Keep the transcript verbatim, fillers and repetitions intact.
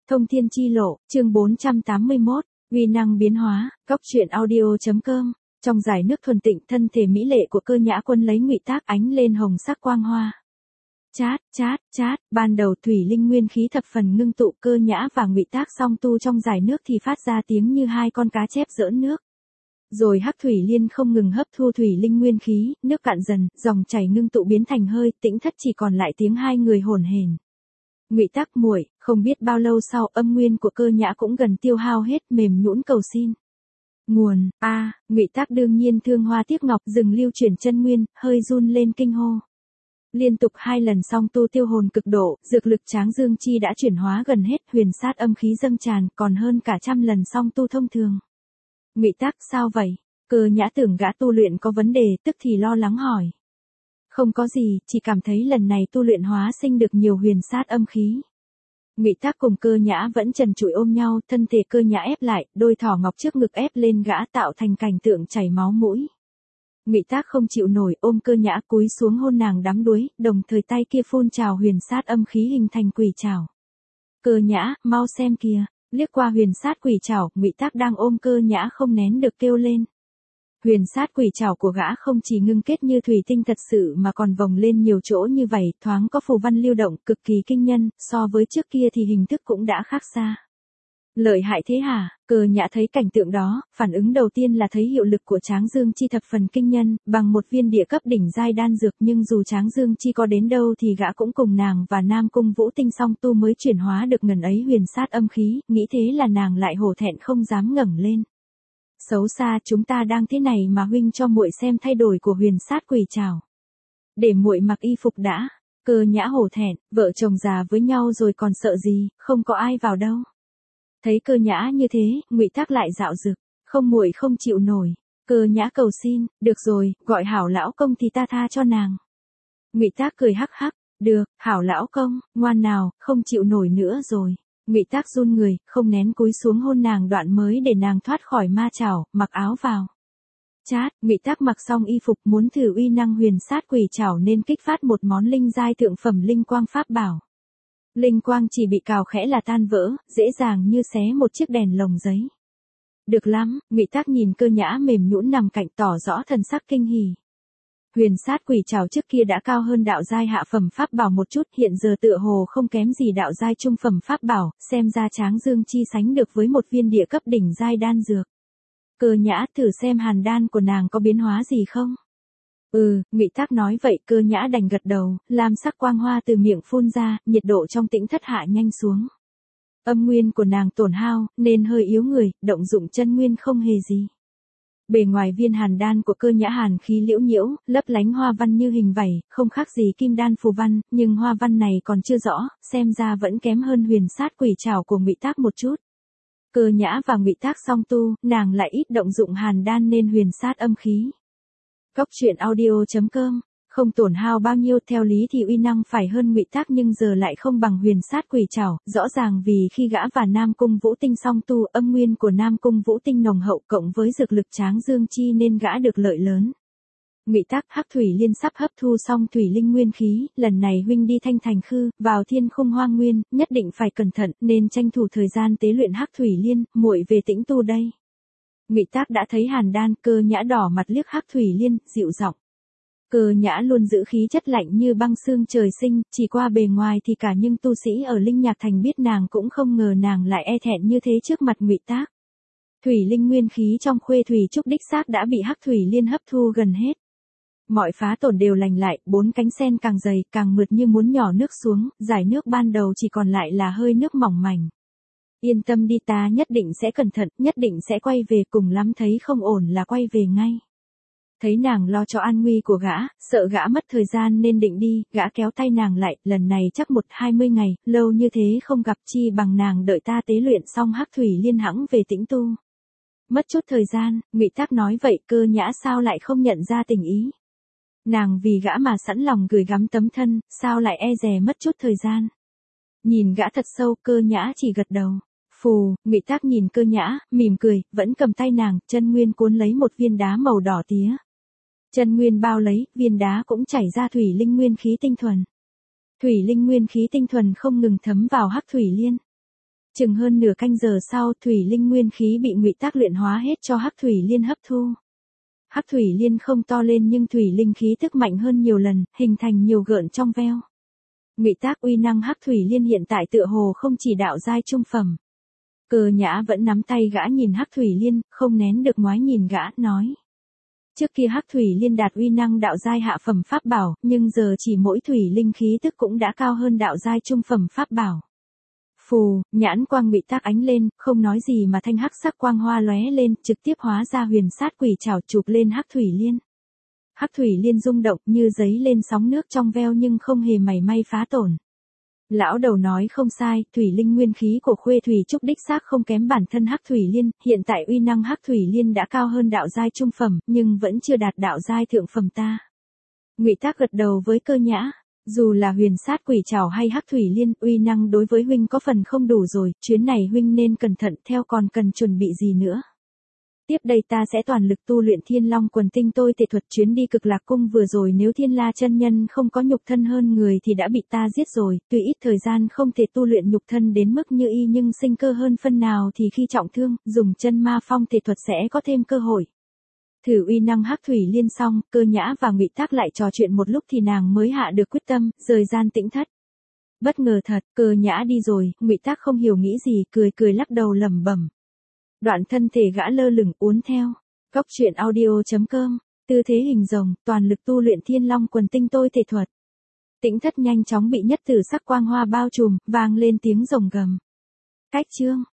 Thông thiên chi lộ, chương bốn trăm tám mươi mốt, uy năng biến hóa, góc truyện audio.com. Trong giải nước thuần tịnh, thân thể mỹ lệ của Cơ Nhã Quân lấy ngụy tác ánh lên hồng sắc quang hoa. Chát, chát, chát, ban đầu thủy linh nguyên khí thập phần ngưng tụ, Cơ Nhã và ngụy tác song tu trong giải nước thì phát ra tiếng như hai con cá chép giỡn nước. Rồi hắc thủy liên không ngừng hấp thu thủy linh nguyên khí, nước cạn dần, dòng chảy ngưng tụ biến thành hơi, tĩnh thất chỉ còn lại tiếng hai người hổn hển. Ngụy tác muội, không biết bao lâu sau, âm nguyên của Cơ Nhã cũng gần tiêu hao hết, mềm nhũn cầu xin. Nguồn, a, à, Ngụy tác đương nhiên thương hoa tiếc ngọc, dừng lưu chuyển chân nguyên, hơi run lên kinh hô. Liên tục hai lần song tu tiêu hồn cực độ, dược lực Tráng Dương Chi đã chuyển hóa gần hết, huyền sát âm khí dâng tràn, còn hơn cả trăm lần song tu thông thường. Ngụy tác, sao vậy? Cơ Nhã tưởng gã tu luyện có vấn đề, tức thì lo lắng hỏi. Không có gì, chỉ cảm thấy lần này tu luyện hóa sinh được nhiều huyền sát âm khí. Ngụy tác cùng Cơ Nhã vẫn trần trụi ôm nhau, thân thể Cơ Nhã ép lại, đôi thỏ ngọc trước ngực ép lên gã tạo thành cảnh tượng chảy máu mũi. Ngụy tác không chịu nổi, ôm Cơ Nhã cúi xuống hôn nàng đắm đuối, đồng thời tay kia phun trào huyền sát âm khí hình thành quỷ trảo. Cơ Nhã, mau xem kìa, liếc qua huyền sát quỷ trảo, Ngụy tác đang ôm Cơ Nhã không nén được kêu lên. Huyền sát quỷ trảo của gã không chỉ ngưng kết như thủy tinh thật sự mà còn vòng lên nhiều chỗ như vậy, thoáng có phù văn lưu động, cực kỳ kinh nhân, so với trước kia thì hình thức cũng đã khác xa. Lợi hại thế hả? Cơ Nhã thấy cảnh tượng đó, phản ứng đầu tiên là thấy hiệu lực của Tráng Dương Chi thập phần kinh nhân, bằng một viên địa cấp đỉnh giai đan dược, nhưng dù Tráng Dương Chi có đến đâu thì gã cũng cùng nàng và Nam Cung Vũ Tinh song tu mới chuyển hóa được ngần ấy huyền sát âm khí, nghĩ thế là nàng lại hổ thẹn không dám ngẩng lên. Xấu xa, chúng ta đang thế này mà huynh cho muội xem thay đổi của huyền sát quỷ trảo. Để muội mặc y phục đã. Cơ Nhã hổ thẹn, vợ chồng già với nhau rồi còn sợ gì, không có ai vào đâu. Thấy Cơ Nhã như thế, Ngụy tác lại dạo dực, không muội không chịu nổi. Cơ Nhã cầu xin, được rồi, gọi Hảo lão công thì ta tha cho nàng. Ngụy tác cười hắc hắc, được, Hảo lão công, ngoan nào, không chịu nổi nữa rồi. Ngụy tác run người, không nén cúi xuống hôn nàng đoạn mới để nàng thoát khỏi ma trảo, mặc áo vào. Chát, Ngụy tác mặc xong y phục, muốn thử uy năng huyền sát quỷ trảo nên kích phát một món linh giai thượng phẩm linh quang pháp bảo. Linh quang chỉ bị cào khẽ là tan vỡ, dễ dàng như xé một chiếc đèn lồng giấy. Được lắm, Ngụy tác nhìn Cơ Nhã mềm nhũn nằm cạnh tỏ rõ thần sắc kinh hỉ. Huyền sát quỷ trảo trước kia đã cao hơn đạo giai hạ phẩm pháp bảo một chút, hiện giờ tựa hồ không kém gì đạo giai trung phẩm pháp bảo, xem ra Tráng Dương Chi sánh được với một viên địa cấp đỉnh giai đan dược. Cơ Nhã, thử xem hàn đan của nàng có biến hóa gì không? Ừ, Ngụy tác nói vậy, Cơ Nhã đành gật đầu, lam sắc quang hoa từ miệng phun ra, nhiệt độ trong tĩnh thất hạ nhanh xuống. Âm nguyên của nàng tổn hao, nên hơi yếu người, động dụng chân nguyên không hề gì. Bề ngoài viên hàn đan của Cơ Nhã hàn khí liễu nhiễu, lấp lánh hoa văn như hình vảy, không khác gì kim đan phù văn, nhưng hoa văn này còn chưa rõ, xem ra vẫn kém hơn huyền sát quỷ trảo của Ngụy tác một chút. Cơ Nhã và Ngụy tác song tu, nàng lại ít động dụng hàn đan nên huyền sát âm khí. Góc truyện audio.com, không tổn hao bao nhiêu, theo lý thì uy năng phải hơn Ngụy tác nhưng giờ lại không bằng huyền sát quỷ trảo, rõ ràng vì khi gã và Nam Cung Vũ Tinh song tu, âm nguyên của Nam Cung Vũ Tinh nồng hậu cộng với dược lực Tráng Dương Chi nên gã được lợi lớn. Ngụy tác, hắc thủy liên sắp hấp thu xong thủy linh nguyên khí, lần này huynh đi Thanh Thành Khư, vào Thiên Khung Hoang Nguyên, nhất định phải cẩn thận, nên tranh thủ thời gian tế luyện hắc thủy liên, muội về tĩnh tu đây. Ngụy tác đã thấy hàn đan, Cơ Nhã đỏ mặt liếc hắc thủy liên, dịu giọng. Cơ Nhã luôn giữ khí chất lạnh như băng xương trời sinh, chỉ qua bề ngoài thì cả nhưng tu sĩ ở Linh Nhạc Thành biết nàng cũng không ngờ nàng lại e thẹn như thế trước mặt Ngụy tác. Thủy linh nguyên khí trong khuê thủy trúc đích xác đã bị hắc thủy liên hấp thu gần hết. Mọi phá tổn đều lành lại, bốn cánh sen càng dày, càng mượt như muốn nhỏ nước xuống, giải nước ban đầu chỉ còn lại là hơi nước mỏng mảnh. Yên tâm đi, ta nhất định sẽ cẩn thận, nhất định sẽ quay về, cùng lắm thấy không ổn là quay về ngay. Thấy nàng lo cho an nguy của gã, sợ gã mất thời gian nên định đi, gã kéo tay nàng lại, lần này chắc một hai mươi ngày, lâu như thế không gặp, chi bằng nàng đợi ta tế luyện xong hắc thủy liên hãng về tĩnh tu. Mất chút thời gian, Ngụy tác nói vậy, Cơ Nhã sao lại không nhận ra tình ý. Nàng vì gã mà sẵn lòng gửi gắm tấm thân, sao lại e dè mất chút thời gian. Nhìn gã thật sâu, Cơ Nhã chỉ gật đầu. Phù, Ngụy tác nhìn Cơ Nhã, mỉm cười, vẫn cầm tay nàng, chân nguyên cuốn lấy một viên đá màu đỏ tía. Chân nguyên bao lấy, viên đá cũng chảy ra thủy linh nguyên khí tinh thuần. Thủy linh nguyên khí tinh thuần không ngừng thấm vào hắc thủy liên. Chừng hơn nửa canh giờ sau, thủy linh nguyên khí bị Ngụy Tác luyện hóa hết cho Hắc Thủy Liên hấp thu. Hắc Thủy Liên không to lên nhưng thủy linh khí tức mạnh hơn nhiều lần, hình thành nhiều gợn trong veo. Ngụy Tác uy năng Hắc Thủy Liên hiện tại tựa hồ không chỉ đạo giai trung phẩm. Cơ Nhã vẫn nắm tay gã nhìn Hắc Thủy Liên, không nén được ngoái nhìn gã, nói. Trước kia Hắc Thủy Liên đạt uy năng đạo giai hạ phẩm pháp bảo, nhưng giờ chỉ mỗi thủy linh khí tức cũng đã cao hơn đạo giai trung phẩm pháp bảo. Phù, nhãn quang Ngụy Tác ánh lên, không nói gì mà thanh hắc sắc quang hoa lóe lên, trực tiếp hóa ra huyền sát quỷ trảo chụp lên Hắc Thủy Liên. Hắc Thủy Liên rung động như giấy lên sóng nước trong veo nhưng không hề mảy may phá tổn. Lão đầu nói không sai, thủy linh nguyên khí của Khuê Thủy Trúc đích xác không kém bản thân Hắc Thủy Liên, hiện tại uy năng Hắc Thủy Liên đã cao hơn đạo giai trung phẩm, nhưng vẫn chưa đạt đạo giai thượng phẩm ta. Ngụy Tác gật đầu với Cơ Nhã, dù là huyền sát quỷ trảo hay Hắc Thủy Liên, uy năng đối với huynh có phần không đủ rồi, chuyến này huynh nên cẩn thận, theo còn cần chuẩn bị gì nữa. Tiếp đây ta sẽ toàn lực tu luyện Thiên Long Quần Tinh tôi tề thuật. Chuyến đi Cực Lạc Cung vừa rồi nếu Thiên La chân nhân không có nhục thân hơn người thì đã bị ta giết rồi, tuy ít thời gian không thể tu luyện nhục thân đến mức như y nhưng sinh cơ hơn phân nào thì khi trọng thương, dùng chân ma phong tề thuật sẽ có thêm cơ hội. Thử uy năng Hắc Thủy Liên xong, Cơ Nhã và Ngụy Tác lại trò chuyện một lúc thì nàng mới hạ được quyết tâm, rời gian tĩnh thất. Bất ngờ thật, Cơ Nhã đi rồi, Ngụy Tác không hiểu nghĩ gì, cười cười lắc đầu lẩm bẩm. Đoạn thân thể gã lơ lửng uốn theo. Góc truyện audio chấm com, tư thế hình rồng, toàn lực tu luyện Thiên Long Quần Tinh tôi thể thuật. Tĩnh thất nhanh chóng bị nhất tử sắc quang hoa bao trùm, vang lên tiếng rồng gầm. Cách chương